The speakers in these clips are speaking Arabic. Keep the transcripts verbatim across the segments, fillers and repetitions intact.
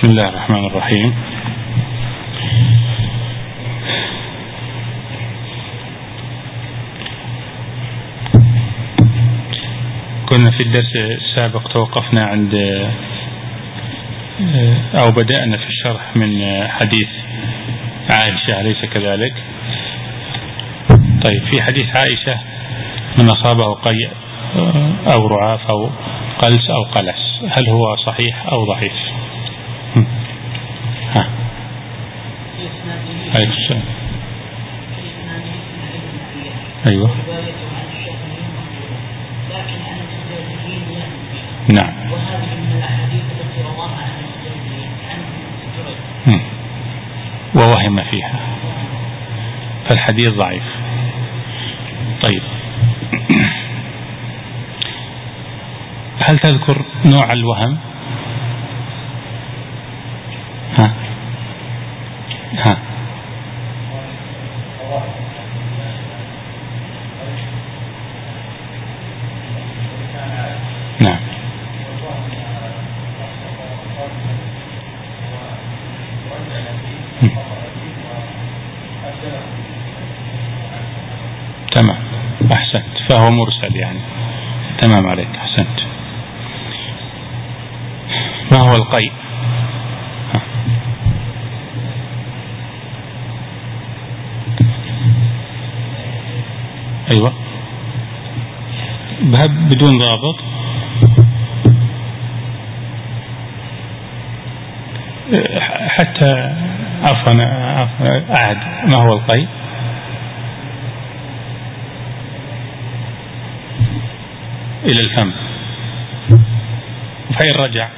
بسم الله الرحمن الرحيم. كنا في الدرس السابق توقفنا عند أو بدأنا في الشرح من حديث عائشة، أليس كذلك؟ طيب، في حديث عائشة: من أصابه قيء أو رعاف أو قلس أو قلس، هل هو صحيح أو ضعيف؟ ها أيوة. أيوة نعم. وهذه من الأحاديث التي رواها عن الزوجين عن جريج ووهم فيها، فالحديث ضعيف. طيب، هل تذكر نوع الوهم؟ ها ها نعم. تمام، أحسنت، فهو مرسل يعني. تمام عليك، أحسنت. ما هو القيء؟ أيوة، بدون ضابط. حتى عفوا أعد، ما هو القيء؟ إلى الفم، فإن رجع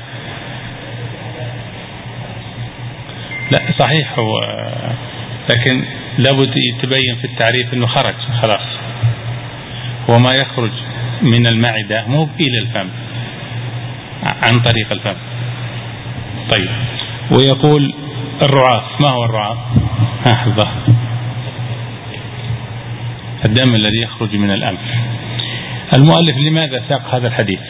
لا صحيح هو، لكن لابد يتبين في التعريف أنه خرج خلاص، وما يخرج من المعدة مو إلى الفم، عن طريق الفم. طيب، ويقول الرعاف، ما هو الرعاف؟ ها، الدم الذي يخرج من الأنف. المؤلف لماذا ساق هذا الحديث؟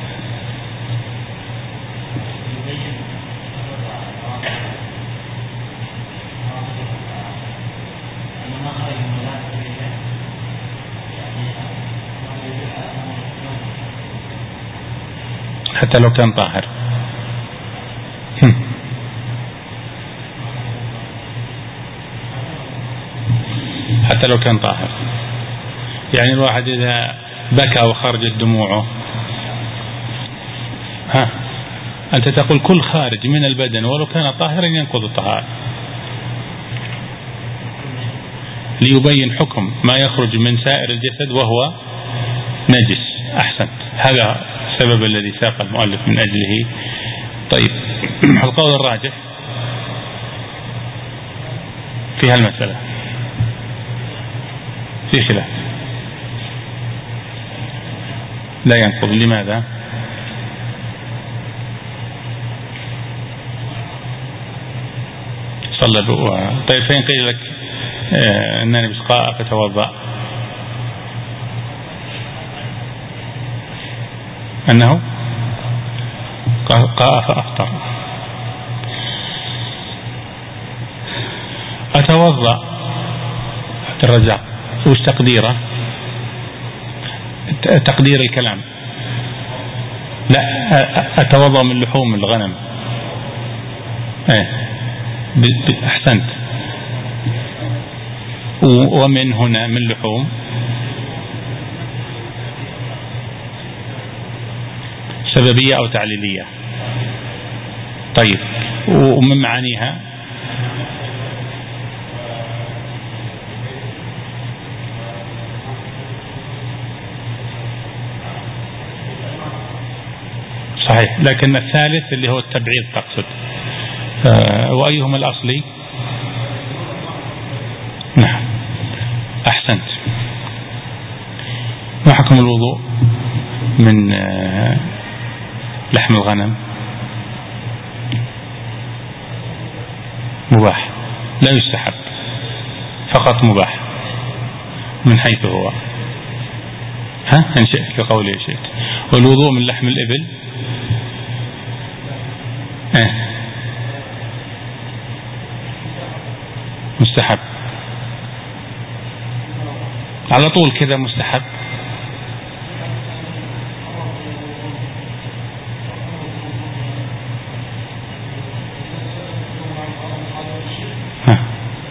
حتى لو كان طاهر. حتى لو كان طاهر، يعني الواحد إذا بكى وخرجت دموعه، ها أنت تقول كل خارج من البدن ولو كان طاهرا ينقض الطهارة، ليبين حكم ما يخرج من سائر الجسد وهو نجس. أحسنت، هذا السبب الذي ساق المؤلف من أجله. طيب، القول الراجح في هالمسألة في خلاف، لا ينقض. لماذا؟ صلى بقوة. طيب، فإن قيل لك آه أنني بسقاء فتوضأ، أنه قاء فأفطر. أتوضأ الرزاق، وش تقديره؟ تقدير الكلام لا، أتوضأ من لحوم الغنم. ايه، أحسنت. ومن هنا من لحوم سببية أو تعليلية. طيب، ومن معانيها صحيح، لكن الثالث اللي هو التبعيض تقصد. آه وأيهما الأصلي؟ نعم، أحسنت. ما حكم الوضوء من آه لحم الغنم؟ مباح، لا يستحب، فقط مباح من حيث هو. ها إن شئت لقولي شئت. والوضوء من لحم الإبل؟ اه مستحب على طول كذا مستحب. ها.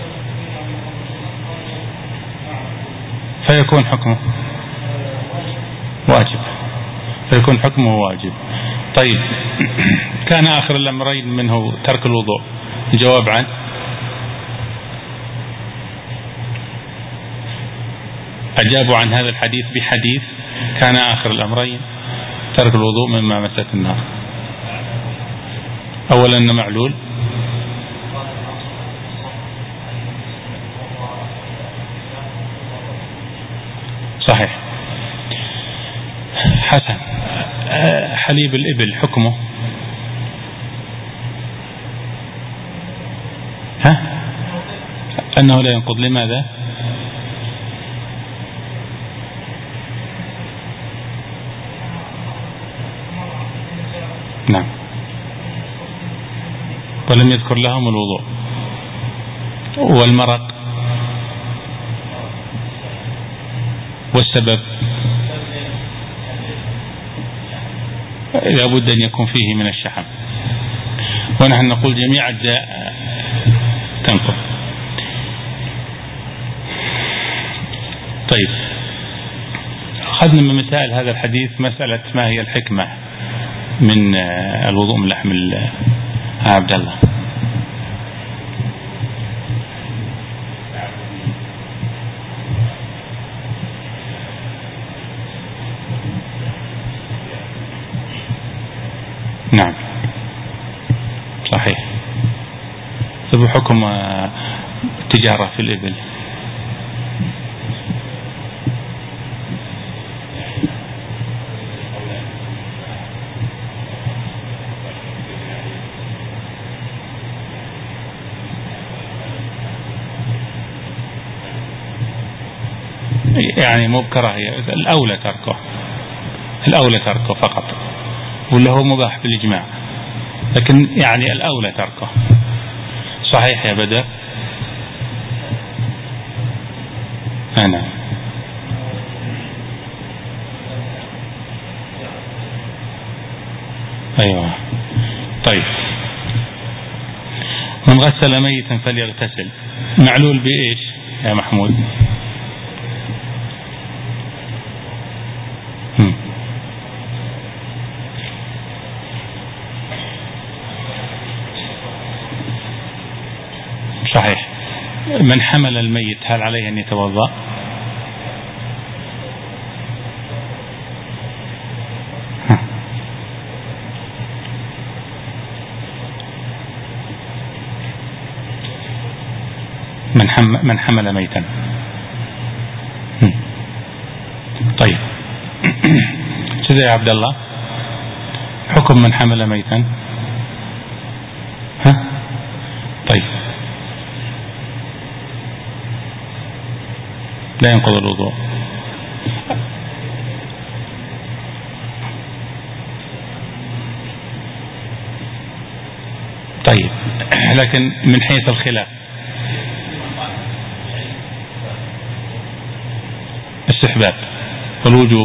فيكون حكمه واجب، فيكون حكمه واجب. طيب كان آخر الأمرين منه ترك الوضوء، الجواب عنه أجابوا عن هذا الحديث بحديث كان آخر الأمرين ترك الوضوء مما مست النار. أولا أنه معلول، صحيح. حسن، حليب الإبل حكمه ها أنه لا ينقض. لماذا؟ نعم، ولم يذكر لهم الوضوء. والمرق والسبب لابد أن يكون فيه من الشحم، ونحن نقول جميع أجزاء تنقض. طيب أخذنا من مسائل هذا الحديث مسألة ما هي الحكمة من الوضوء من لحم عبد الله. نعم صحيح. طيب حكم التجارة في الإبل؟ يعني مو بكراهية، الأولى تركه، الأولى تركه فقط، ولا هو مباح بالإجماع، لكن يعني الأولى تركه. صحيح يا بدر؟ أنا أيوة. طيب من غسل ميتا فليغتسل، معلول بإيش يا محمود؟ صحيح. من حمل الميت هل عليه أن يتوضأ؟ من حمل من حمل ميتا. طيب كذا يا عبد الله، حكم من حمل ميتا. ها طيب لا ينقض الوضوء. طيب لكن من حيث الخلاف استحباب والوجوب،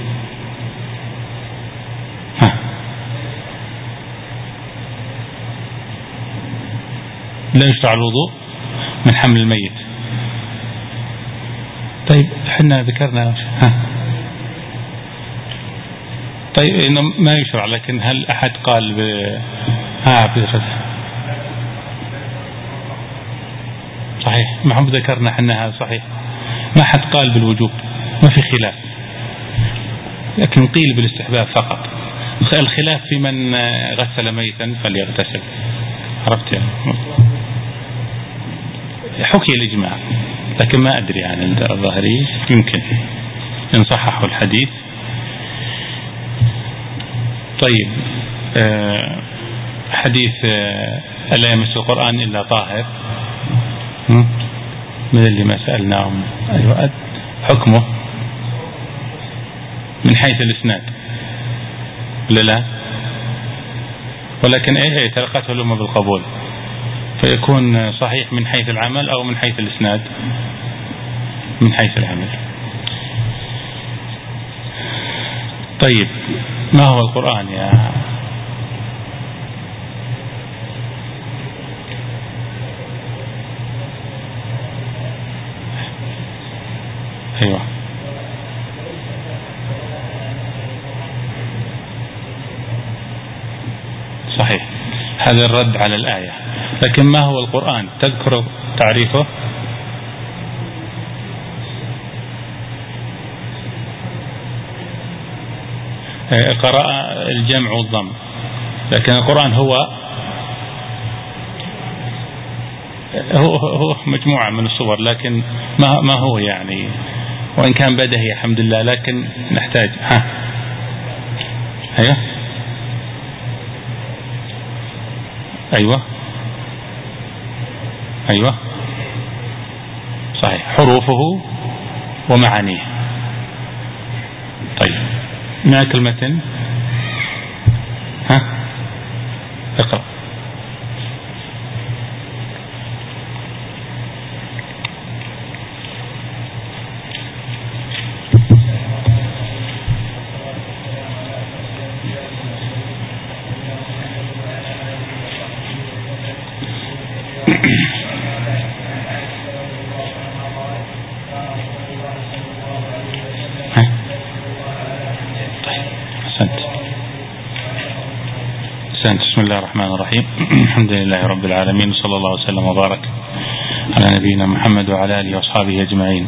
ها لا يشرع الوضوء من حمل الميت. طيب احنا ذكرنا ها طيب انه ما يشرع، لكن هل احد قال ب ها بغسل؟ صحيح، ما هم ذكرنا احنا هذا صحيح، ما حد قال بالوجوب، ما في خلاف، لكن قيل بالاستحباب فقط. الخلاف في من غسل ميتا فليغتسل، عرفت يعني؟ حكي الإجماع، لكن ما أدري عن يعني الظاهري، يمكن إن صححوا الحديث. طيب آه حديث آه ألا يمس القرآن إلا طاهر، من اللي ما سألناهم أيوة حكمه من حيث الإسناد ولا لا؟ ولكن إيه تلقته الأمة بالقبول، فيكون صحيح من حيث العمل أو من حيث الإسناد؟ من حيث العمل. طيب ما هو القرآن يا أيوة صحيح، هذا الرد على الآية. لكن ما هو القرآن؟ تذكر تعريفه؟ قراءة الجمع والضم، لكن القرآن هو هو هو مجموعة من الصور، لكن ما ما هو يعني، وإن كان بدهي الحمد لله، لكن نحتاج ها أيوة أيوة أيوة صحيح، حروفه ومعانيه. طيب معك المتن، ها اقرأ. بسم الله الرحمن الرحيم. الحمد لله رب العالمين، وصلى الله وسلم وبارك على نبينا محمد وعلى آله وأصحابه أجمعين.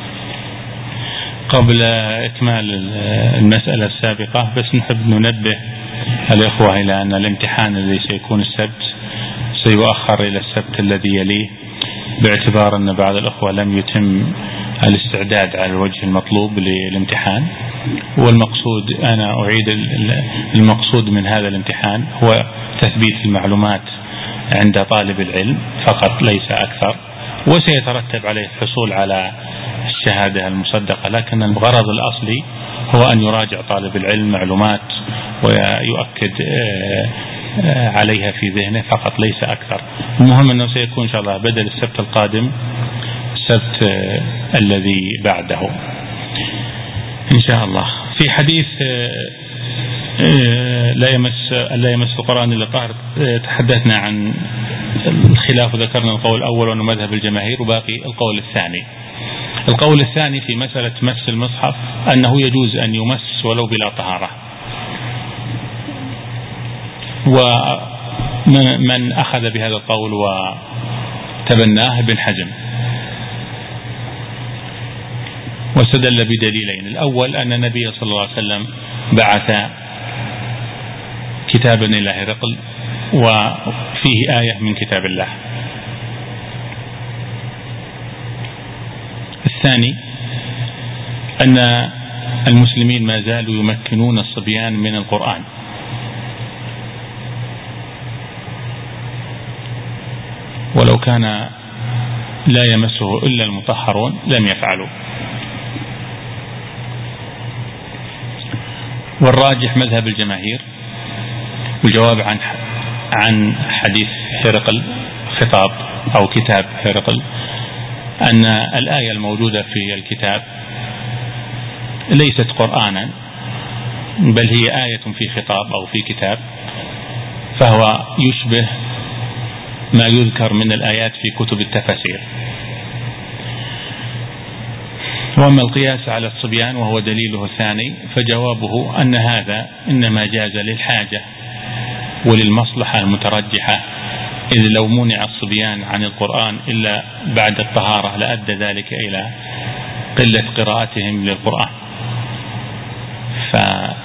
قبل إكمال المسألة السابقة بس نحب ننبه الإخوة إلى أن الامتحان الذي سيكون السبت سيؤخر إلى السبت الذي يليه، باعتبار أن بعض الإخوة لم يتم الاستعداد على الوجه المطلوب للامتحان. والمقصود، أنا أعيد المقصود من هذا الامتحان هو تثبيت المعلومات عند طالب العلم فقط ليس أكثر، وسيترتب عليه الحصول على الشهادة المصدقة، لكن الغرض الأصلي هو أن يراجع طالب العلم معلومات ويؤكد عليها في ذهنه فقط ليس أكثر. المهم أنه سيكون إن شاء الله بدل السبت القادم السبت الذي بعده إن شاء الله. في حديث لا يمس لا يمس القرآن إلا طاهر تحدثنا عن الخلاف، وذكرنا القول الأول وأنه مذهب الجماهير، وباقي القول الثاني. القول الثاني في مسألة مس المصحف أنه يجوز أن يمس ولو بلا طهارة، ومن أخذ بهذا القول وتبناه ابن حزم، واستدل بدليلين. الأول أن النبي صلى الله عليه وسلم بعث كتابا إلى هرقل وفيه آية من كتاب الله. الثاني أن المسلمين ما زالوا يمكنون الصبيان من القرآن، ولو كان لا يمسه إلا المطهرون لم يفعلوا. والراجح مذهب الجماهير، والجواب عن عن حديث هرقل خطاب أو كتاب هرقل، أن الآية الموجودة في الكتاب ليست قرآنا، بل هي آية في خطاب أو في كتاب، فهو يشبه ما يذكر من الآيات في كتب التفاسير. وأما القياس على الصبيان وهو دليله الثاني، فجوابه أن هذا إنما جاز للحاجة وللمصلحة المترجحة، إذ لو منع الصبيان عن القرآن إلا بعد الطهارة لأدى ذلك إلى قلة قراءتهم للقرآن. فأدلة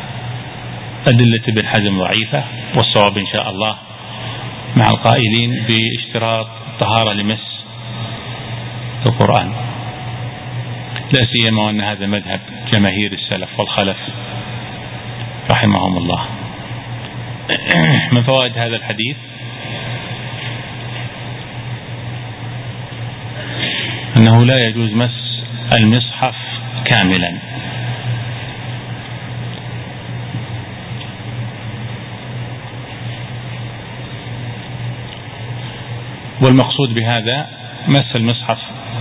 ابن حزم ضعيفة، والصواب إن شاء الله مع القائلين باشتراط طهارة لمس القرآن، لا سيما وأن هذا مذهب جماهير السلف والخلف رحمهم الله. من فوائد هذا الحديث أنه لا يجوز مس المصحف كاملا، والمقصود بهذا مس المصحف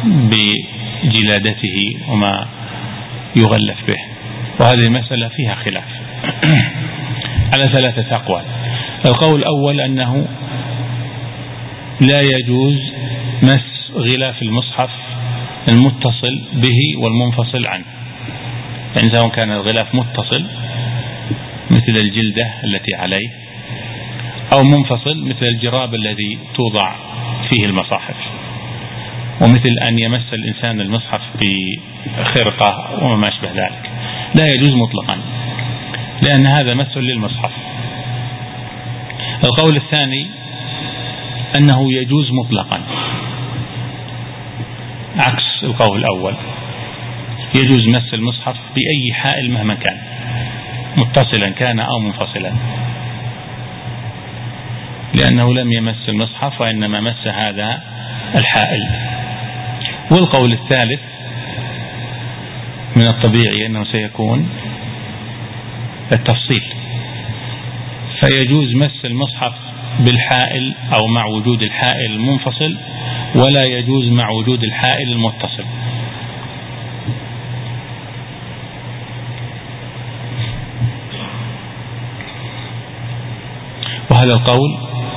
بجلادته وما يغلف به، وهذه المسألة فيها خلاف على ثلاثة أقوال. القول الأول أنه لا يجوز مس غلاف المصحف المتصل به والمنفصل عنه، يعني سواء كان الغلاف متصل مثل الجلدة التي عليه أو منفصل مثل الجراب الذي توضع فيه المصاحف، ومثل أن يمس الإنسان المصحف بخرقة وما أشبه ذلك، لا يجوز مطلقا لأن هذا مس للمصحف. القول الثاني أنه يجوز مطلقا عكس القول الأول، يجوز مس المصحف بأي حائل مهما كان، متصلا كان أو منفصلا، لأنه لم يمس المصحف وإنما مس هذا الحائل. والقول الثالث من الطبيعي أنه سيكون التفصيل، فيجوز مس المصحف بالحائل أو مع وجود الحائل المنفصل، ولا يجوز مع وجود الحائل المتصل. وهذا القول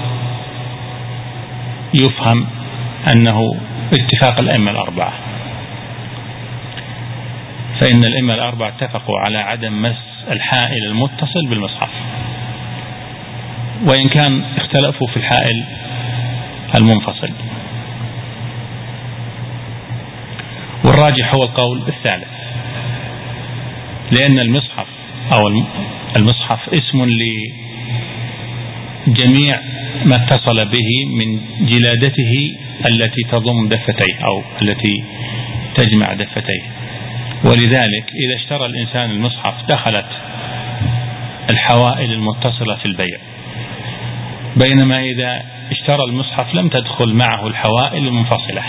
يفهم أنه اتفاق الأئمة الأربعة، فإن الأئمة الأربعة اتفقوا على عدم مس الحائل المتصل بالمصحف، وإن كان اختلفوا في الحائل المنفصل. والراجح هو القول الثالث، لأن المصحف أو المصحف اسم لجميع ما اتصل به من جلادته التي تضم دفتيه أو التي تجمع دفتيه، ولذلك إذا اشترى الإنسان المصحف دخلت الحوائل المتصلة في البيع، بينما إذا اشترى المصحف لم تدخل معه الحوائل المنفصلة،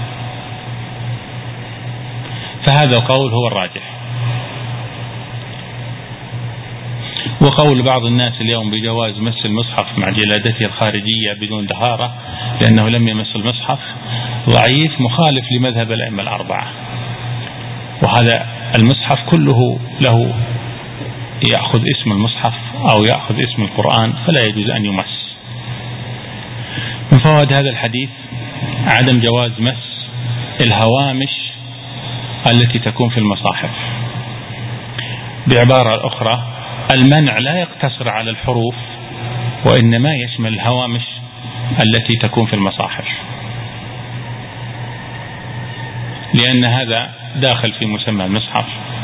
فهذا القول هو الراجح. وقول بعض الناس اليوم بجواز مس المصحف مع جلادته الخارجية بدون طهارة لأنه لم يمس المصحف ضعيف مخالف لمذهب الأئمة الأربعة، وهذا المصحف كله له يأخذ اسم المصحف أو يأخذ اسم القرآن، فلا يجوز أن يمس. من فوائد هذا الحديث عدم جواز مس الهوامش التي تكون في المصاحف. بعبارة أخرى المنع لا يقتصر على الحروف، وإنما يشمل الهوامش التي تكون في المصاحف، لأن هذا داخل في مسمى المصحف،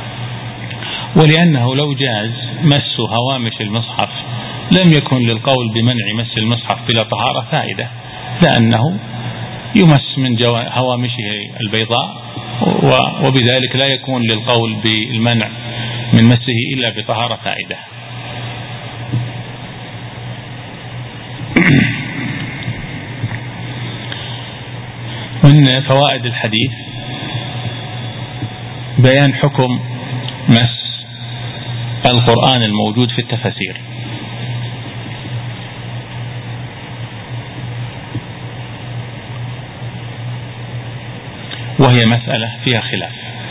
ولأنه لو جاز مس هوامش المصحف لم يكن للقول بمنع مس المصحف بلا طهارة فائدة، لأنه يمس من هوامشه البيضاء، وبذلك لا يكون للقول بالمنع من مسه إلا بطهارة فائدة. من فوائد الحديث بيان حكم مس القرآن الموجود في التفاسير، وهي مسألة فيها خلاف.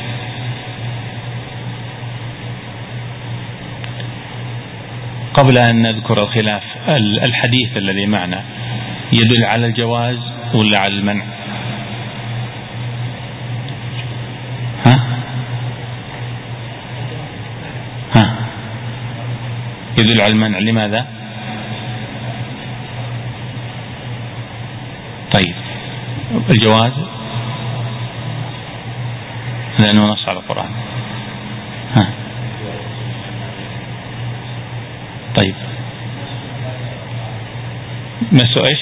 قبل أن نذكر الخلاف، الحديث الذي معنا يدل على الجواز ولا على المنع؟ ها؟ ها؟ يدل على المنع. لماذا؟ طيب الجواز لأنه نص على القرآن. ها؟ طيب مسوا ايش؟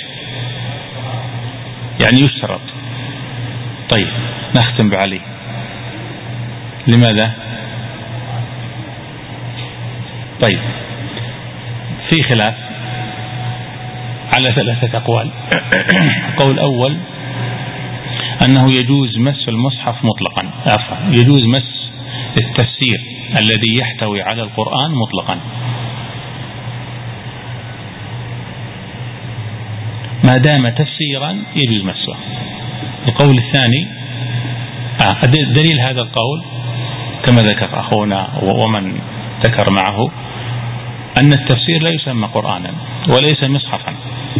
يعني يشترط. طيب نختم بعلي. لماذا؟ طيب في خلاف على ثلاثة أقوال. قول أول أنه يجوز مس المصحف مطلقا، عفوا يجوز مس التفسير الذي يحتوي على القرآن مطلقا، ما دام تفسيرا يجوز مسه. القول الثاني آه دليل هذا القول كما ذكر أخونا ومن ذكر معه أن التفسير لا يسمى قرآنا وليس مصحفا.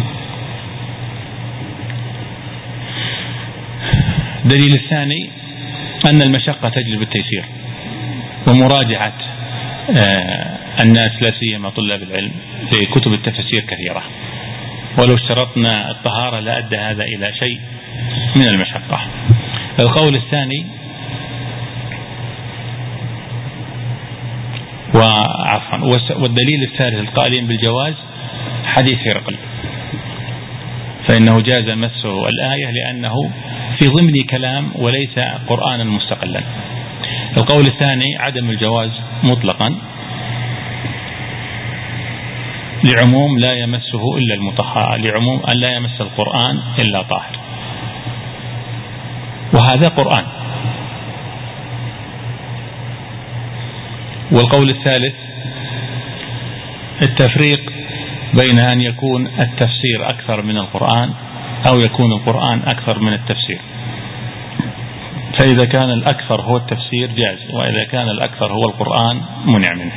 دليل الثاني أن المشقة تجلب التيسير، ومراجعة آه الناس لا سيما طلاب العلم في كتب التفسير كثيرة، ولو اشترطنا الطهارة لأدى هذا إلى شيء من المشقة. القول الثاني وعفوا والدليل الثالث القائلين بالجواز حديث هرقل، فإنه جاز مسه الآية لأنه في ضمن كلام وليس قرآنا مستقلا. القول الثاني عدم الجواز مطلقا لعموم لا يمسه إلا المطهر، لعموم أن لا يمس القرآن إلا طاهر، وهذا قرآن. والقول الثالث التفريق بين أن يكون التفسير أكثر من القرآن أو يكون القرآن أكثر من التفسير، فإذا كان الأكثر هو التفسير جاز، وإذا كان الأكثر هو القرآن منع منه.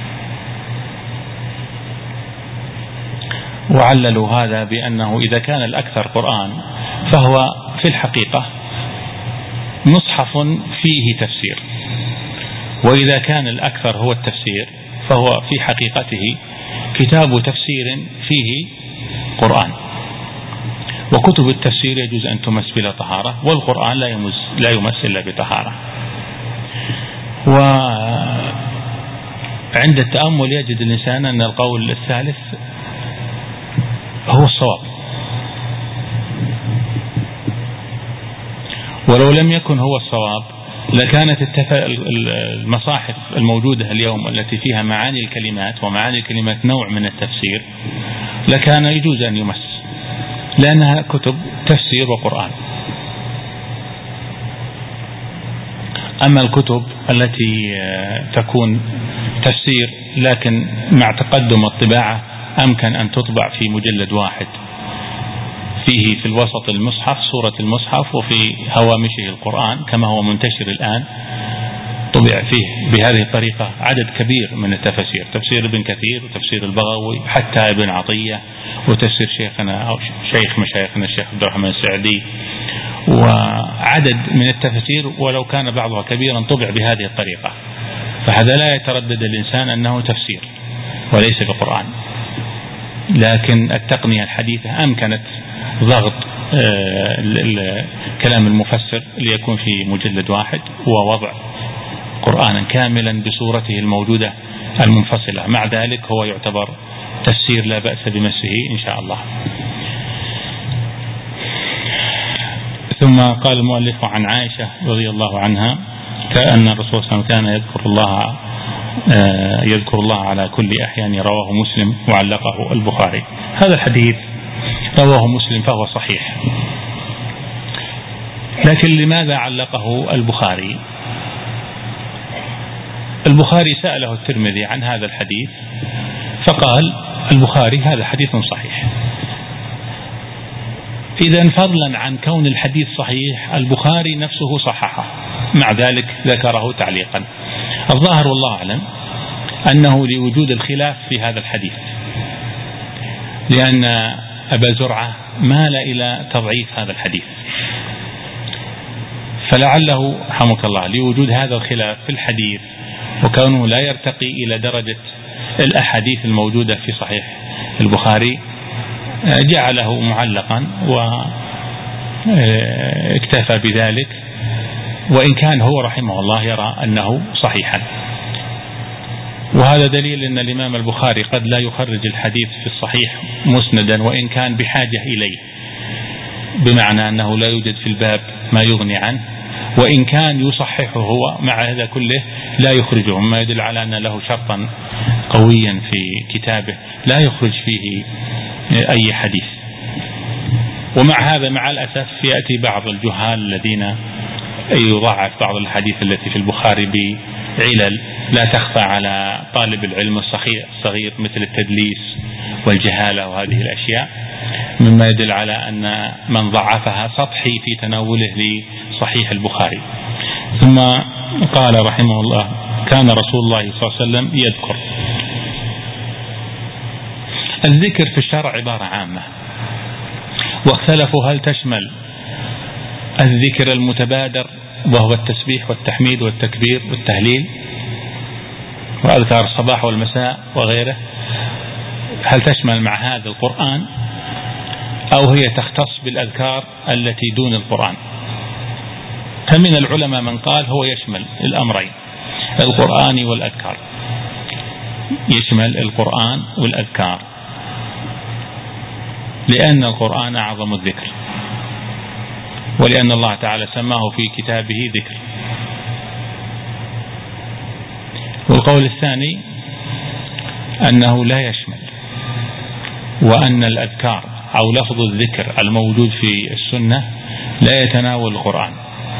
وعللوا هذا بأنه إذا كان الأكثر قرآن فهو في الحقيقة مصحف فيه تفسير، وإذا كان الأكثر هو التفسير فهو في حقيقته كتاب تفسير فيه قرآن. وكتب التفسير يجوز أن تمس بلا طهارة، والقرآن لا يمس لا يمس إلا بطهارة. وعند التأمل يجد الإنسان أن القول الثالث هو الصواب، ولو لم يكن هو الصواب لكانت المصاحف الموجودة اليوم التي فيها معاني الكلمات، ومعاني الكلمات نوع من التفسير، لكان يجوز أن يمس لأنها كتب تفسير وقرآن. أما الكتب التي تكون تفسير لكن مع تقدم الطباعة أمكن أن تطبع في مجلد واحد فيه في الوسط المصحف سورة المصحف وفي هوامشه القرآن كما هو منتشر الآن، طبع فيه بهذه الطريقة عدد كبير من التفسير، تفسير ابن كثير وتفسير البغوي حتى ابن عطية وتفسير شيخنا أو شيخ مشايخنا الشيخ عبد الرحمن السعدي، وعدد من التفسير ولو كان بعضها كبيرا طبع بهذه الطريقة. فهذا لا يتردد الإنسان أنه تفسير وليس بقرآن، لكن التقنية الحديثة أمكنت ضغط كلام المفسر ليكون في مجلد واحد ووضع قرآنا كاملا بصورته الموجودة المنفصلة. مع ذلك هو يعتبر تفسير لا بأس بمسه إن شاء الله. ثم قال المؤلف عن عائشة رضي الله عنها كأن الرسول صلى الله عليه وسلم كان يذكر الله يذكر الله على كل أحيان، رواه مسلم وعلقه البخاري. هذا الحديث رواه مسلم فهو صحيح، لكن لماذا علقه البخاري؟ البخاري سأله الترمذي عن هذا الحديث فقال البخاري هذا حديث صحيح. إذا فضلا عن كون الحديث صحيح البخاري نفسه صححه، مع ذلك ذكره تعليقا. الظاهر والله أعلم أنه لوجود الخلاف في هذا الحديث، لأن أبا زرعة مال إلى تضعيف هذا الحديث، فلعله رحمك الله لوجود هذا الخلاف في الحديث وكونه لا يرتقي إلى درجة الأحاديث الموجودة في صحيح البخاري جعله معلقا واكتفى بذلك، وإن كان هو رحمه الله يرى أنه صحيحا. وهذا دليل أن الإمام البخاري قد لا يخرج الحديث في الصحيح مسندا وإن كان بحاجة إليه، بمعنى أنه لا يوجد في الباب ما يغني عنه، وإن كان يصححه هو مع هذا كله لا يخرجه، ما يدل على أن له شرطا قويا في كتابه لا يخرج فيه أي حديث. ومع هذا مع الأسف يأتي بعض الجهال الذين يضاعف بعض الحديث التي في البخاري بعلل لا تخفى على طالب العلم الصغير مثل التدليس والجهالة وهذه الأشياء، مما يدل على أن من ضعفها سطحي في تناوله لصحيح البخاري. ثم قال رحمه الله: كان رسول الله صلى الله عليه وسلم يذكر. الذكر في الشرع عبارة عامة، واختلفوا هل تشمل الذكر المتبادر وهو التسبيح والتحميد والتكبير والتهليل وأذكار الصباح والمساء وغيره، هل تشمل مع هذا القرآن، أو هي تختص بالأذكار التي دون القرآن؟ فمن العلماء من قال هو يشمل الأمرين، القرآن والأذكار، يشمل القرآن والأذكار، لأن القرآن أعظم الذكر، ولأن الله تعالى سماه في كتابه ذكر. والقول الثاني أنه لا يشمل، وأن الأذكار أو لفظ الذكر الموجود في السنة لا يتناول القرآن.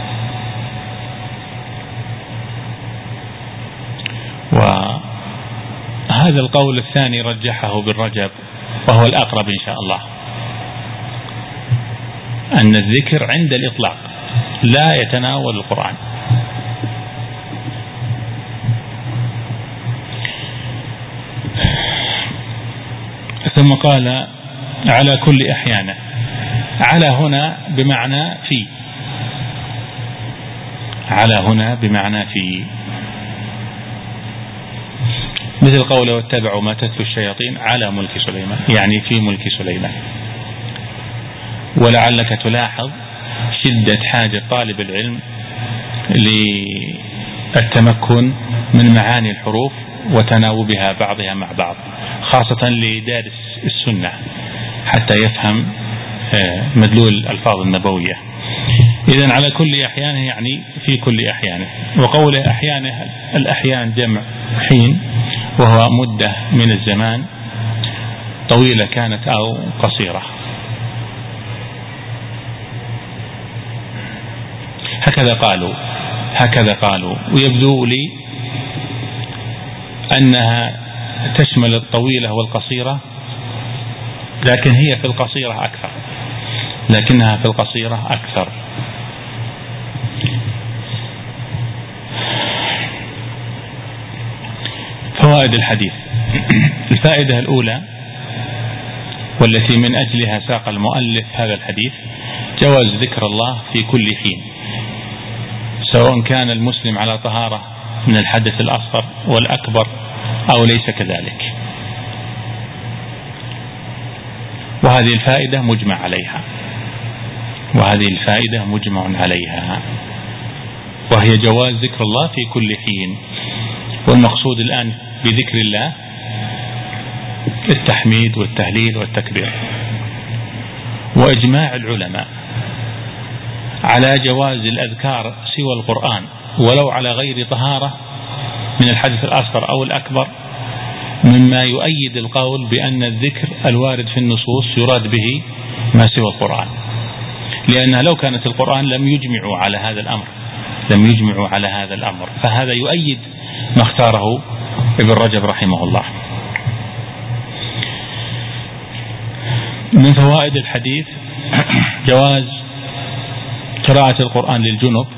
وهذا القول الثاني رجحه ابن رجب، وهو الأقرب إن شاء الله، أن الذكر عند الإطلاق لا يتناول القرآن. ثم قال: على كل أحيانه. على هنا بمعنى في، على هنا بمعنى في، مثل قوله: واتبعوا ما تتلو الشياطين على ملك سليمان، يعني في ملك سليمان. ولعلك تلاحظ شدة حاجة طالب العلم للتمكن من معاني الحروف وتناوبها بعضها مع بعض، خاصة لدارس السنة حتى يفهم مدلول الألفاظ النبوية. إذن على كل أحيانه يعني في كل أحيانه. وقوله أحيانه، الأحيان جمع حين، وهو مدة من الزمان طويلة كانت أو قصيرة. هكذا قالوا هكذا قالوا ويبدو لي أنها تشمل الطويلة والقصيرة، لكن هي في القصيرة أكثر لكنها في القصيرة أكثر. فوائد الحديث. الفائدة الأولى والتي من أجلها ساق المؤلف هذا الحديث: جواز ذكر الله في كل حين، سواء كان المسلم على طهارة من الحدث الأصغر والأكبر أو ليس كذلك. وهذه الفائدة مجمع عليها وهذه الفائدة مجمع عليها وهي جواز ذكر الله في كل حين. والمقصود الآن بذكر الله التحميد والتهليل والتكبير. وإجماع العلماء على جواز الأذكار سوى القرآن ولو على غير طهارة من الحدث الأصغر أو الأكبر، مما يؤيد القول بأن الذكر الوارد في النصوص يراد به ما سوى القرآن، لأنها لو كانت القرآن لم يجمعوا على هذا الأمر لم يجمعوا على هذا الأمر فهذا يؤيد ما اختاره ابن رجب رحمه الله. من فوائد الحديث جواز قراءة القرآن للجنب،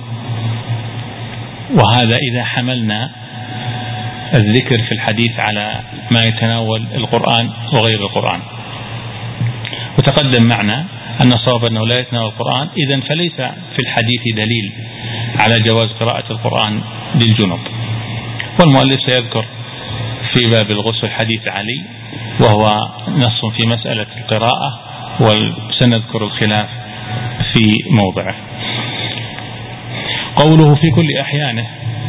وهذا إذا حملنا الذكر في الحديث على ما يتناول القرآن وغير القرآن. وتقدم معنا أن صواب أنه لا يتناول القرآن، إذن فليس في الحديث دليل على جواز قراءة القرآن للجنب. والمؤلف سيذكر في باب الغسل حديث علي، وهو نص في مسألة القراءة، وسنذكر الخلاف في موضعه. قوله في كل أحيانه،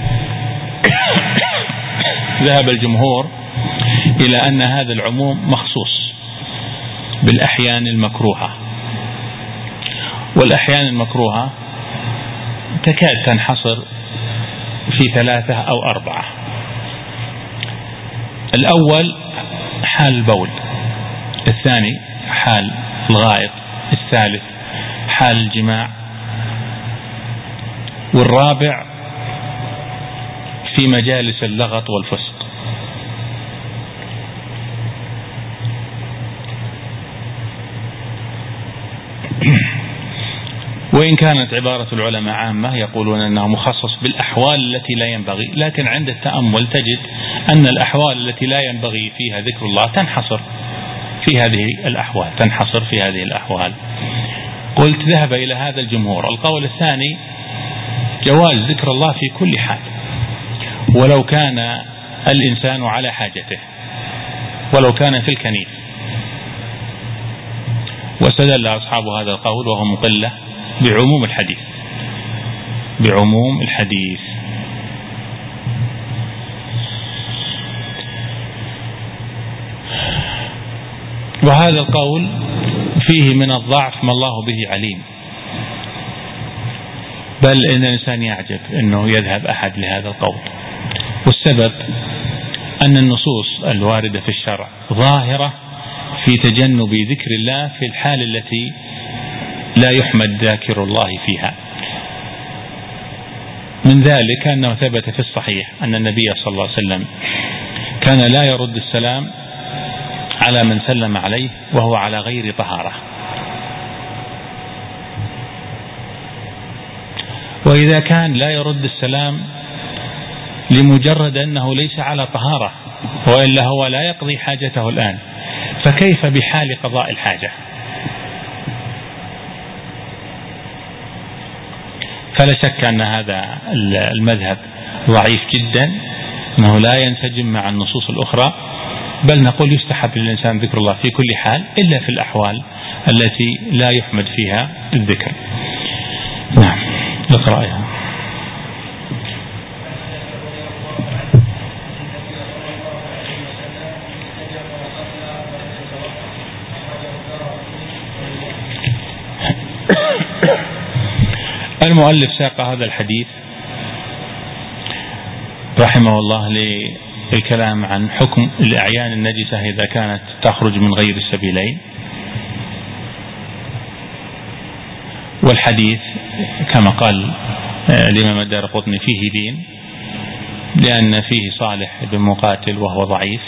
ذهب الجمهور إلى أن هذا العموم مخصوص بالأحيان المكروهة، والأحيان المكروهة تكاد تنحصر في ثلاثة أو أربعة. الأول حال البول، الثاني حال الغائط، الثالث حال الجماع، والرابع في مجالس اللغط والفسق. وإن كانت عبارة العلماء عامة يقولون أنه مخصص بالأحوال التي لا ينبغي، لكن عند التأمل تجد أن الأحوال التي لا ينبغي فيها ذكر الله تنحصر في هذه الأحوال تنحصر في هذه الأحوال. قلت ذهب إلى هذا الجمهور. القول الثاني جواز ذكر الله في كل حال ولو كان الإنسان على حاجته، ولو كان في الكنيف. واستدل أصحاب هذا القول وهم قلة بعموم الحديث بعموم الحديث وهذا القول فيه من الضعف ما الله به عليم، بل إن الإنسان يعجب أنه يذهب أحد لهذا القول. والسبب أن النصوص الواردة في الشرع ظاهرة في تجنب ذكر الله في الحال التي لا يحمد ذاكر الله فيها. من ذلك أنه ثبت في الصحيح أن النبي صلى الله عليه وسلم كان لا يرد السلام على من سلم عليه وهو على غير طهارة. وإذا كان لا يرد السلام لمجرد أنه ليس على طهارة وإلا هو لا يقضي حاجته الآن، فكيف بحال قضاء الحاجة؟ فلا شك أن هذا المذهب ضعيف جدا، أنه لا ينسجم مع النصوص الأخرى، بل نقول يستحب للإنسان ذكر الله في كل حال إلا في الأحوال التي لا يحمد فيها الذكر. نعم، اقرأ يا المؤلف. ساق هذا الحديث رحمه الله للكلام عن حكم الأعيان النجسة إذا كانت تخرج من غير السبيلين. والحديث كما قال الإمام الدارقطني فيه دين، لأن فيه صالح بن مقاتل وهو ضعيف.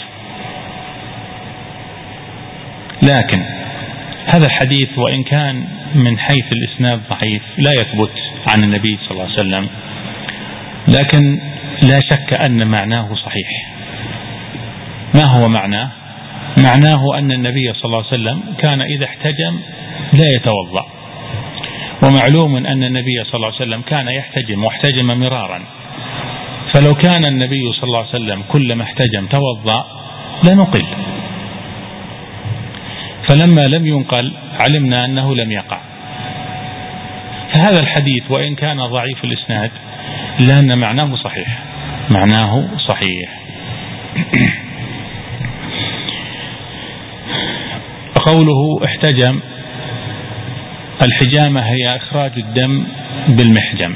لكن هذا الحديث وإن كان من حيث الإسناد ضعيف لا يثبت عن النبي صلى الله عليه وسلم، لكن لا شك أن معناه صحيح. ما هو معناه؟ معناه أن النبي صلى الله عليه وسلم كان إذا احتجم لا يتوضأ، ومعلوم أن النبي صلى الله عليه وسلم كان يحتجم واحتجم مرارا، فلو كان النبي صلى الله عليه وسلم كلما احتجم توضأ لنقل، فلما لم ينقل علمنا أنه لم يقع. فهذا الحديث وإن كان ضعيف الإسناد لأن معناه صحيح معناه صحيح. قوله احتجم، الحجامة هي إخراج الدم بالمحجم.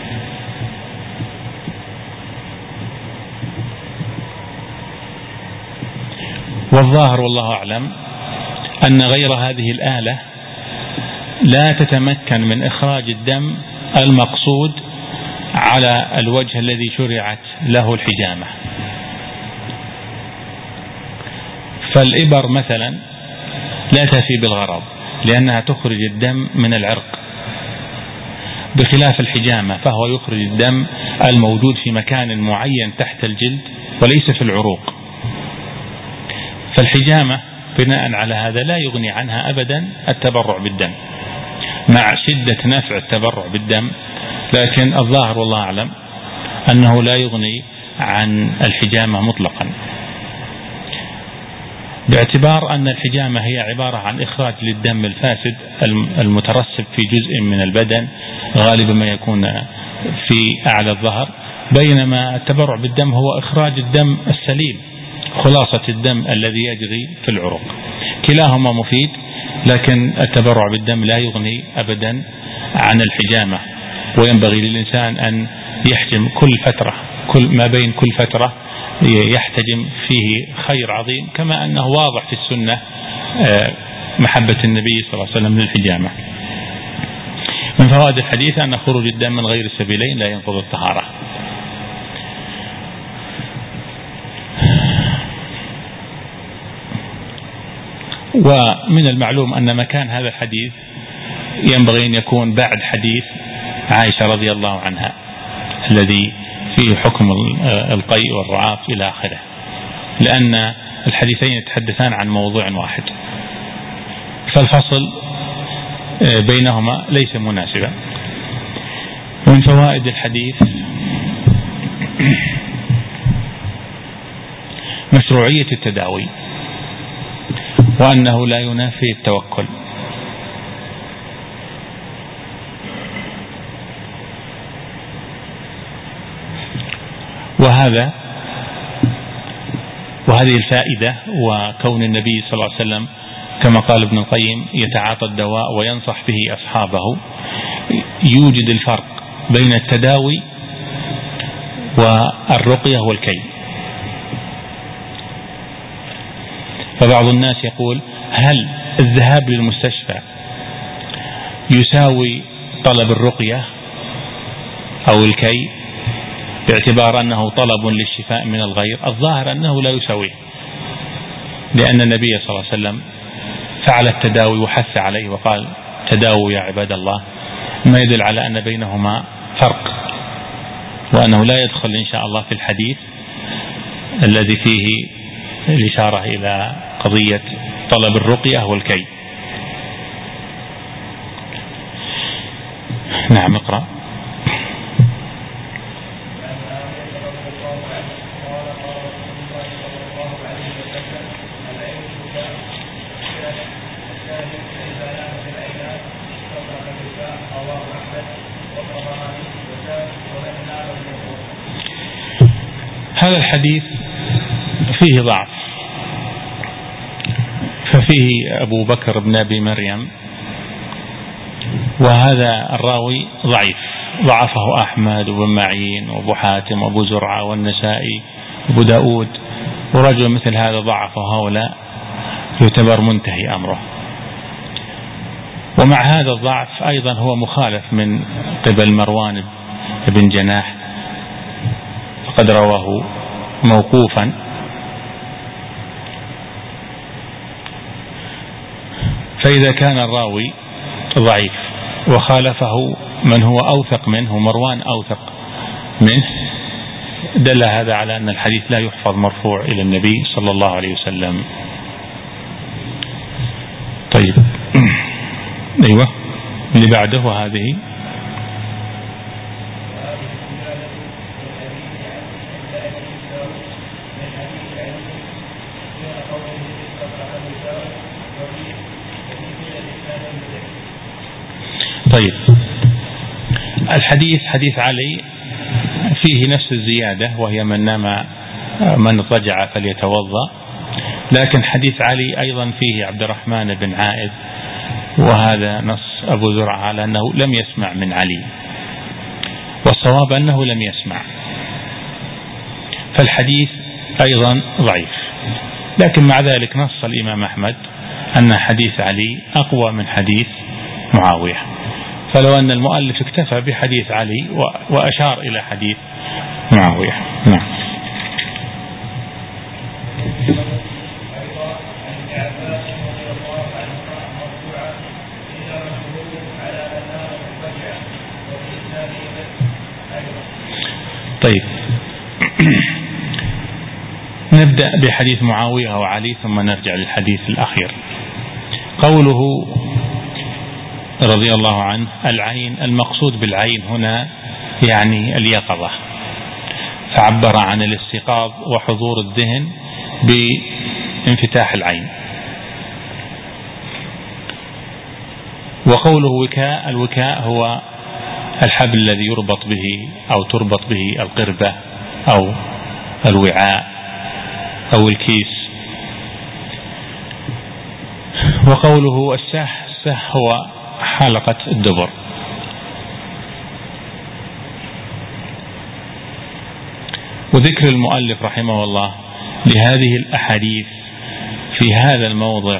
والظاهر والله أعلم أن غير هذه الآلة لا تتمكن من إخراج الدم المقصود على الوجه الذي شرعت له الحجامة. فالإبر مثلا لا تفي بالغرض لأنها تخرج الدم من العرق، بخلاف الحجامة فهو يخرج الدم الموجود في مكان معين تحت الجلد وليس في العروق. فالحجامة بناء على هذا لا يغني عنها أبدا التبرع بالدم، مع شدة نفع التبرع بالدم، لكن الظاهر والله أعلم أنه لا يغني عن الحجامة مطلقا، باعتبار أن الحجامة هي عبارة عن إخراج للدم الفاسد المترسب في جزء من البدن، غالبا ما يكون في أعلى الظهر، بينما التبرع بالدم هو إخراج الدم السليم، خلاصة الدم الذي يجري في العروق. كلاهما مفيد، لكن التبرع بالدم لا يغني أبدا عن الحجامة، وينبغي للإنسان أن يحجم كل فترة، كل ما بين كل فترة يحتجم، فيه خير عظيم، كما أنه واضح في السنة محبة النبي صلى الله عليه وسلم للحجامة. من فوائد الحديث أن خروج الدم من غير السبيلين لا ينقض الطهارة. ومن المعلوم أن مكان هذا الحديث ينبغي أن يكون بعد حديث عائشة رضي الله عنها الذي فيه حكم القيء والرعاف إلى آخره، لأن الحديثين يتحدثان عن موضوع واحد، فالفصل بينهما ليس مناسبا. من فوائد الحديث مشروعية التداوي، وأنه لا ينافي التوكل، وهذا وهذه الفائدة، وكون النبي صلى الله عليه وسلم كما قال ابن القيم يتعاطى الدواء وينصح به أصحابه، يوجد الفرق بين التداوي والرقية والكي. فبعض الناس يقول هل الذهاب للمستشفى يساوي طلب الرقية أو الكي باعتبار أنه طلب للشفاء من الغير؟ الظاهر أنه لا يساويه، لأن النبي صلى الله عليه وسلم فعل التداوي وحث عليه وقال تداووا يا عباد الله، ما يدل على أن بينهما فرق، وأنه لا يدخل إن شاء الله في الحديث الذي فيه الإشارة إلى قضية طلب الرقية والكي. نعم اقرأ. هذا الحديث فيه ضعف، ففيه أبو بكر بن أبي مريم، وهذا الراوي ضعيف، ضعفه أحمد وابن معين وابو حاتم وابو زرعة والنسائي وابو داود، ورجل مثل هذا ضعفه هؤلاء يعتبر منتهي أمره. ومع هذا الضعف أيضا هو مخالف من قبل مروان بن جناح، فقد رواه موقوفا، فإذا كان الراوي ضعيف وخالفه من هو أوثق منه، مروان أوثق منه، دل هذا على أن الحديث لا يحفظ مرفوع إلى النبي صلى الله عليه وسلم. طيب أيوة اللي بعده وهذه طيب. الحديث حديث علي فيه نفس الزيادة، وهي من نام من اضطجع فليتوضأ، لكن حديث علي أيضا فيه عبد الرحمن بن عائد، وهذا نص أبو زرعة على أنه لم يسمع من علي، والصواب أنه لم يسمع، فالحديث أيضا ضعيف. لكن مع ذلك نص الإمام أحمد أن حديث علي أقوى من حديث معاوية، فلو أن المؤلف اكتفى بحديث علي وأشار إلى حديث معاوية. نعم. طيب نبدأ بحديث معاوية وعلي ثم نرجع للحديث الأخير. قوله رضي الله عنه العين، المقصود بالعين هنا يعني اليقظة، فعبر عن الاستيقاظ وحضور الذهن بانفتاح العين. وقوله وكاء، الوكاء هو الحبل الذي يربط به أو تربط به القربة أو الوعاء أو الكيس. وقوله السه، السه هو حلقة الدبر. وذكر المؤلف رحمه الله لهذه الأحاديث في هذا الموضع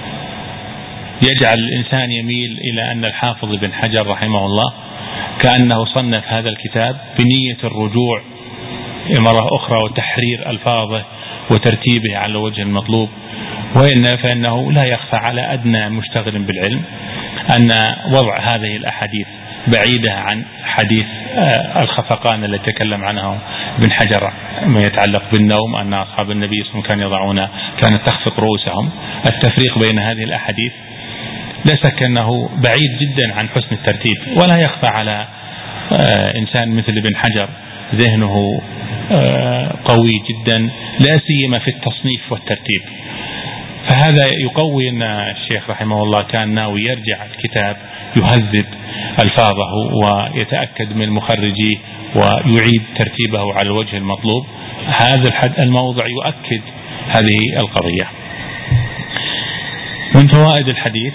يجعل الإنسان يميل إلى أن الحافظ بن حجر رحمه الله كأنه صنف هذا الكتاب بنية الرجوع مرة أخرى وتحرير ألفاظه وترتيبه على وجه المطلوب، وإن فإنه لا يخفى على أدنى مشتغل بالعلم أن وضع هذه الأحاديث بعيدة عن حديث الخفقان الذي تكلم عنه ابن حجر ما يتعلق بالنوم، أن أصحاب النبي صلى الله عليه وسلم كانوا يضعون كانت تخفق رؤوسهم. التفريق بين هذه الأحاديث لا شك أنه بعيد جدا عن حسن الترتيب، ولا يخفى على إنسان مثل ابن حجر ذهنه قوي جدا، لا سيما في التصنيف والترتيب. فهذا يقوي أن الشيخ رحمه الله كان ناوي يرجع الكتاب يهذب ألفاظه ويتأكد من مخرجيه ويعيد ترتيبه على الوجه المطلوب. هذا الموضع يؤكد هذه القضية. من فوائد الحديث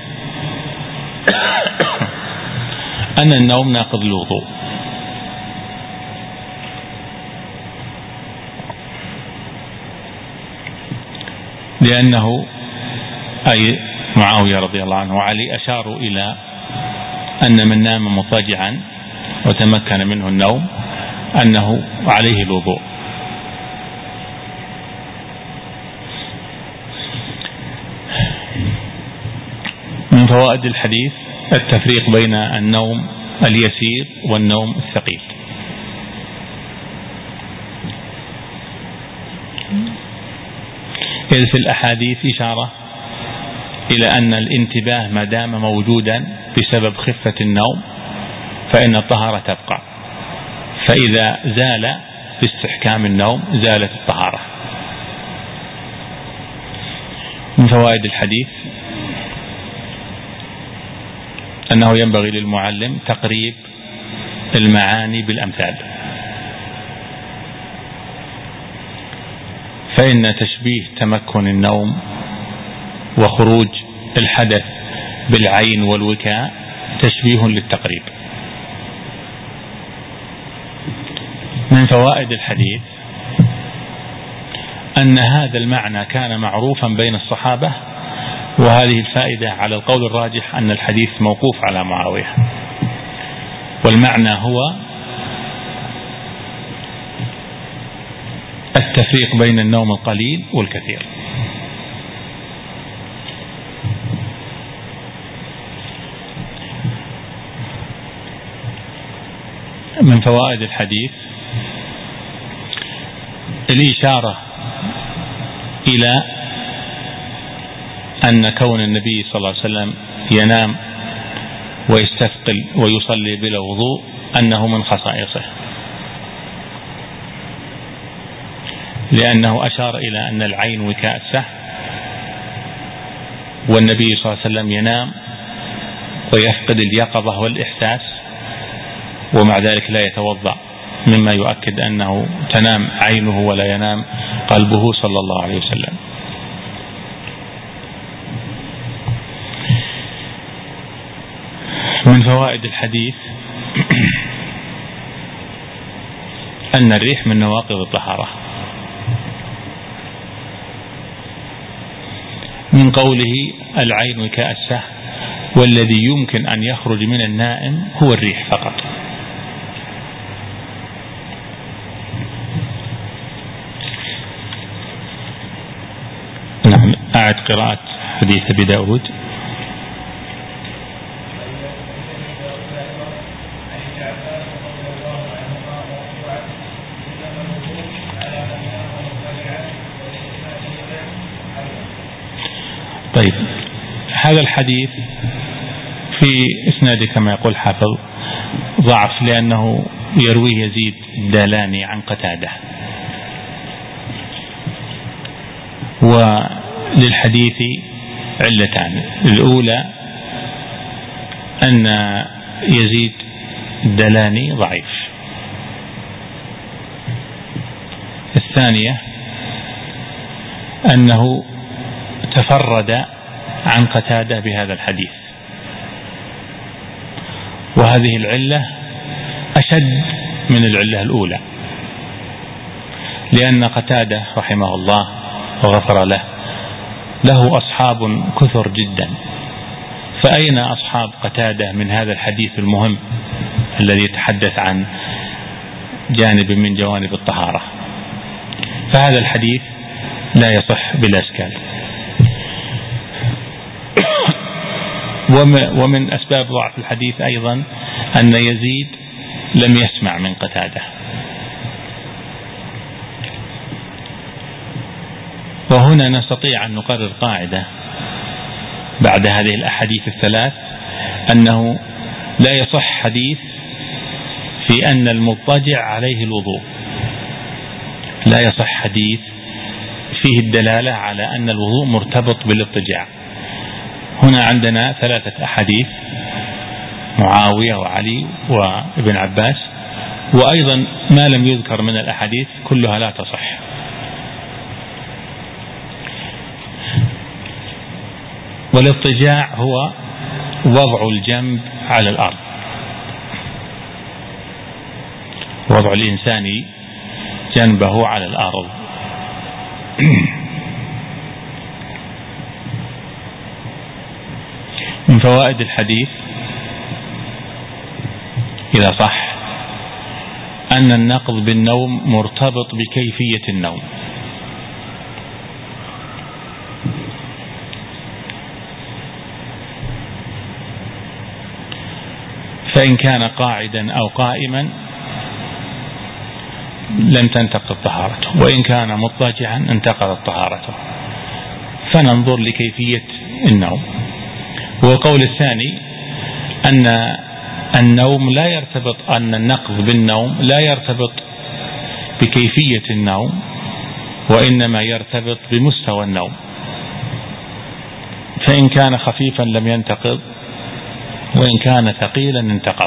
أن النوم ناقض للوضوء، لأنه أي معاوية رضي الله عنه وعلي أشاروا إلى أن من نام مضطجعا وتمكن منه النوم أنه عليه الوضوء. من فوائد الحديث التفريق بين النوم اليسير والنوم الثقيل. إذ في الأحاديث إشارة إلى أن الانتباه ما دام موجودا بسبب خفة النوم فإن الطهارة تبقى، فإذا زال باستحكام النوم زالت الطهارة. من فوائد الحديث أنه ينبغي للمعلم تقريب المعاني بالأمثال، فإن تشبيه تمكن النوم وخروج الحدث بالعين والوكاء تشبيه للتقريب. من فوائد الحديث أن هذا المعنى كان معروفا بين الصحابة، وهذه الفائدة على القول الراجح أن الحديث موقوف على معاوية، والمعنى هو التفريق بين النوم القليل والكثير. من فوائد الحديث الإشارة إلى أن كون النبي صلى الله عليه وسلم ينام ويستثقل ويصلي بلا وضوء أنه من خصائصه، لأنه أشار إلى أن العين وكاء السهم، والنبي صلى الله عليه وسلم ينام ويفقد اليقظة والإحساس ومع ذلك لا يتوضأ، مما يؤكد أنه تنام عينه ولا ينام قلبه صلى الله عليه وسلم. من فوائد الحديث أن الريح من نواقض الطهارة، من قوله العين وكاء السهم، والذي يمكن أن يخرج من النائم هو الريح فقط. نعم، أعد قراءة حديث أبي داود. طيب، هذا الحديث في إسناده كما يقول حافظ ضعف، لأنه يرويه يزيد الدالاني عن قتادة، وللحديث علتان. الأولى أن يزيد الدالاني ضعيف، الثانية أنه تفرد عن قتادة بهذا الحديث، وهذه العلة أشد من العلة الأولى، لأن قتادة رحمه الله وغفر له له أصحاب كثر جدا، فأين أصحاب قتادة من هذا الحديث المهم الذي يتحدث عن جانب من جوانب الطهارة؟ فهذا الحديث لا يصح بلا إشكال. ومن أسباب ضعف الحديث أيضا أن يزيد لم يسمع من قتادة. وهنا نستطيع أن نقرر قاعدة بعد هذه الأحاديث الثلاث، أنه لا يصح حديث في أن المضطجع عليه الوضوء، لا يصح حديث فيه الدلالة على أن الوضوء مرتبط بالاضطجاع. هنا عندنا ثلاثة أحاديث، معاوية وعلي وابن عباس، وأيضا ما لم يذكر من الأحاديث كلها لا تصح. والاضطجاع هو وضع الجنب على الأرض، وضع الإنسان جنبه على الأرض. من فوائد الحديث إذا صح أن النقض بالنوم مرتبط بكيفية النوم، فإن كان قاعدا أو قائما لم تنتقض طهارته، وإن كان مضطجعا انتقضت طهارته. فننظر لكيفية النوم. والقول الثاني أن النوم لا يرتبط، أن النقض بالنوم لا يرتبط بكيفية النوم، وإنما يرتبط بمستوى النوم. فإن كان خفيفا لم ينتقض، وإن كان ثقيلا انتقض.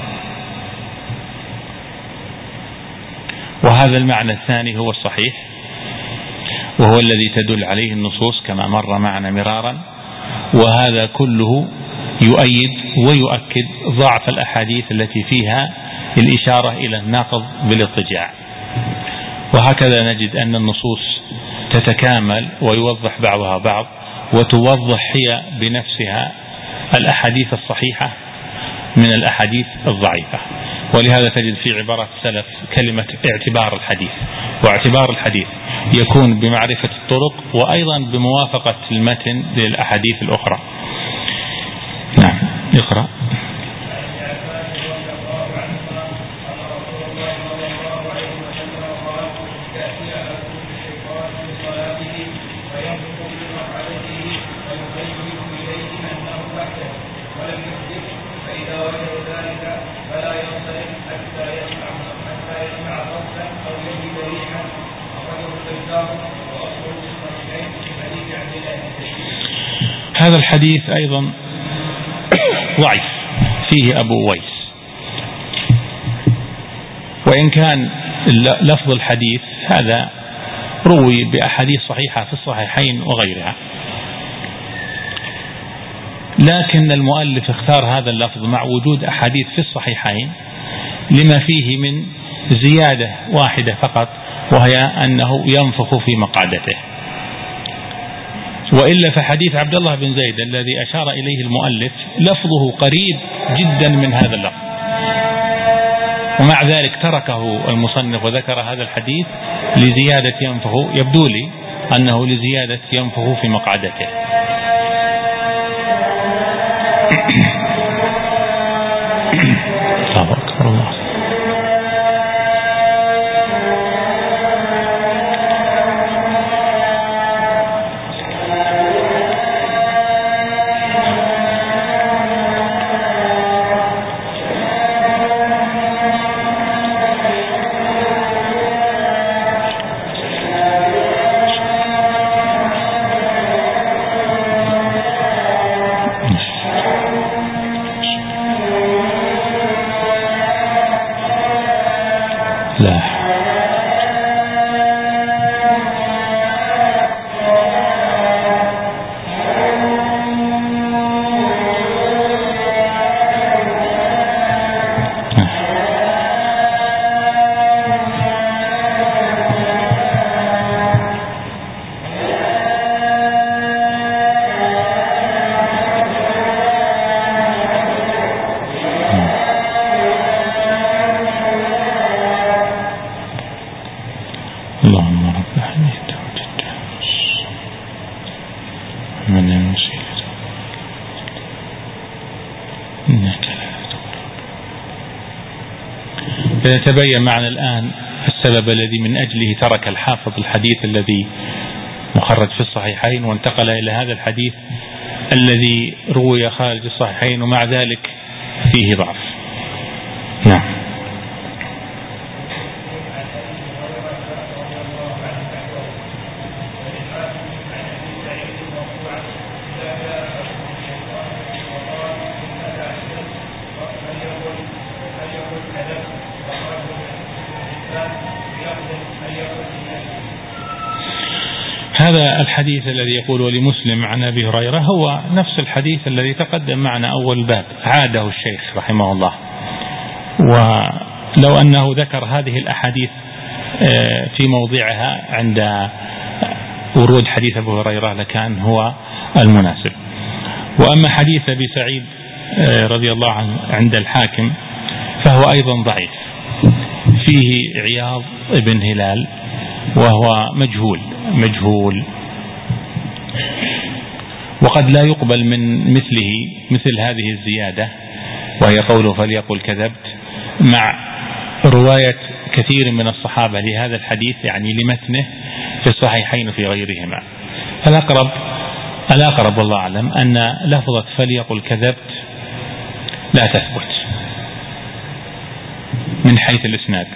وهذا المعنى الثاني هو الصحيح، وهو الذي تدل عليه النصوص كما مر معنا مرارا. وهذا كله يؤيد ويؤكد ضعف الأحاديث التي فيها الإشارة إلى النقض بالاضطجاع. وهكذا نجد أن النصوص تتكامل ويوضح بعضها بعض، وتوضح هي بنفسها الأحاديث الصحيحة من الأحاديث الضعيفة. ولهذا تجد في عبارة السلف كلمة اعتبار الحديث، واعتبار الحديث يكون بمعرفة الطرق وأيضا بموافقة المتن للأحاديث الأخرى. نعم، اقرأ. هذا الحديث أيضا ضعيف، فيه أبو ويس، وإن كان لفظ الحديث هذا روي بأحاديث صحيحة في الصحيحين وغيرها، لكن المؤلف اختار هذا اللفظ مع وجود أحاديث في الصحيحين لما فيه من زيادة واحدة فقط، وهي أنه ينفخ في مقعدته. وإلا فحديث عبد الله بن زيد الذي أشار إليه المؤلف لفظه قريب جدا من هذا اللفظ، ومع ذلك تركه المصنف وذكر هذا الحديث لزيادة ينفخ، يبدو لي أنه لزيادة ينفخ في مقعدته. الله أكبر الله. تبين معنا الآن السبب الذي من أجله ترك الحافظ الحديث الذي مخرج في الصحيحين وانتقل إلى هذا الحديث الذي روي خارج الصحيحين ومع ذلك فيه ضعف. نعم. هذا الحديث الذي يقول ولمسلم عن أبي هريرة هو نفس الحديث الذي تقدم معنا أول باب، عاده الشيخ رحمه الله. ولو أنه ذكر هذه الأحاديث في موضعها عند ورود حديث أبو هريرة لكان هو المناسب. وأما حديث أبي سعيد رضي الله عنه عند الحاكم فهو أيضا ضعيف، فيه عياض بن هلال وهو مجهول مجهول وقد لا يقبل من مثله مثل هذه الزيادة، وهي قوله فليقل كذبت، مع رواية كثير من الصحابة لهذا الحديث يعني لمتنه في الصحيحين في غيرهما. الأقرب الأقرب والله أعلم أن لفظة فليقل كذبت لا تثبت من حيث الإسناد.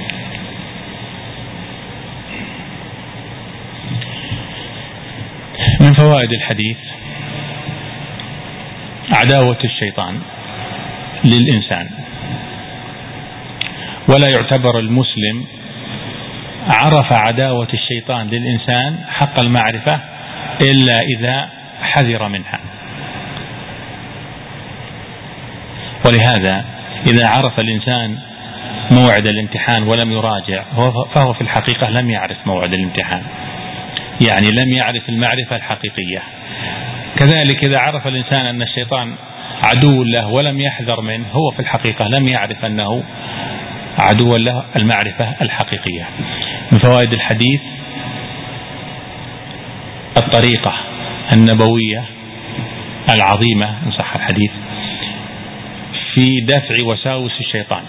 من فوائد الحديث عداوة الشيطان للإنسان، ولا يعتبر المسلم عرف عداوة الشيطان للإنسان حق المعرفة إلا إذا حذر منها. ولهذا إذا عرف الإنسان موعد الامتحان ولم يراجع فهو في الحقيقة لم يعرف موعد الامتحان، يعني لم يعرف المعرفة الحقيقية. كذلك إذا عرف الإنسان أن الشيطان عدو له ولم يحذر منه هو في الحقيقة لم يعرف أنه عدو له المعرفة الحقيقية. من فوائد الحديث الطريقة النبوية العظيمة إن صح الحديث في دفع وساوس الشيطان،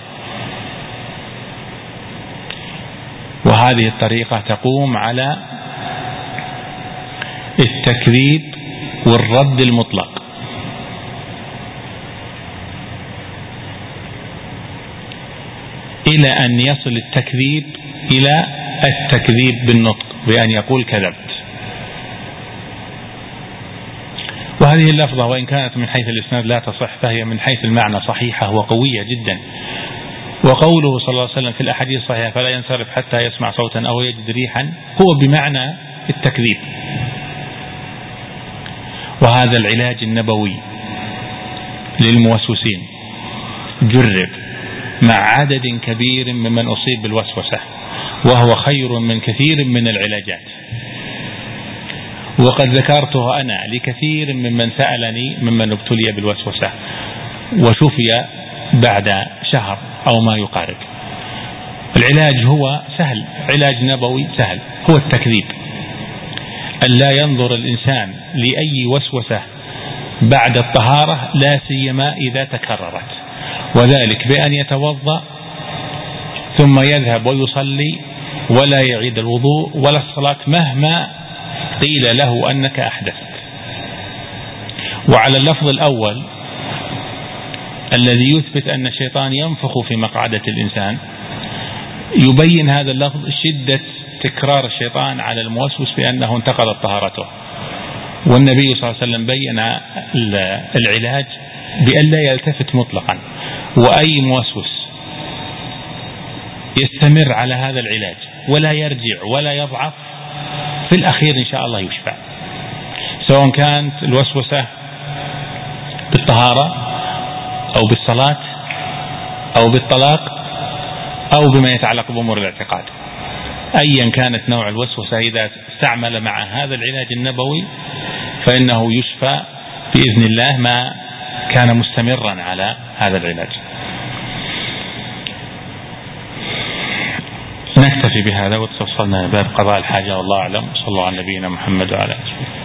وهذه الطريقة تقوم على التكذيب والرد المطلق. إلى أن يصل التكذيب إلى التكذيب بالنطق بأن يقول كذبت. وهذه اللفظة وإن كانت من حيث الإسناد لا تصح فهي من حيث المعنى صحيحة وقوية جدا. وقوله صلى الله عليه وسلم في الأحاديث الصحيحة فلا ينصرف حتى يسمع صوتا أو يجد ريحا هو بمعنى التكذيب. وهذا العلاج النبوي للموسوسين جرب مع عدد كبير ممن أصيب بالوسوسة، وهو خير من كثير من العلاجات. وقد ذكرته أنا لكثير ممن سألني ممن ابتلي بالوسوسة وشفي بعد شهر أو ما يقارب. العلاج هو سهل، علاج نبوي سهل، هو التكذيب. أن لا ينظر الإنسان لأي وسوسة بعد الطهارة لا سيما إذا تكررت، وذلك بأن يتوضأ ثم يذهب ويصلي ولا يعيد الوضوء ولا الصلاة مهما قيل له أنك أحدثت. وعلى اللفظ الأول الذي يثبت أن الشيطان ينفخ في مقعدة الإنسان يبين هذا اللفظ شدة تكرار الشيطان على الموسوس بأنه انتقضت طهارته. والنبي صلى الله عليه وسلم بين العلاج بأن لا يلتفت مطلقا، وأي موسوس يستمر على هذا العلاج ولا يرجع ولا يضعف في الأخير إن شاء الله يشفى، سواء كانت الوسوسة بالطهارة أو بالصلاة أو بالطلاق أو بما يتعلق بأمور الاعتقاد. أيا كانت نوع الوسوسة إذا استعمل مع هذا العلاج النبوي فإنه يشفى بإذن الله ما كان مستمرا على هذا العلاج. نكتفي بهذا وتصلنا باب قضاء الحاجة والله أعلم. صلى الله على نبينا محمد وعلى آله.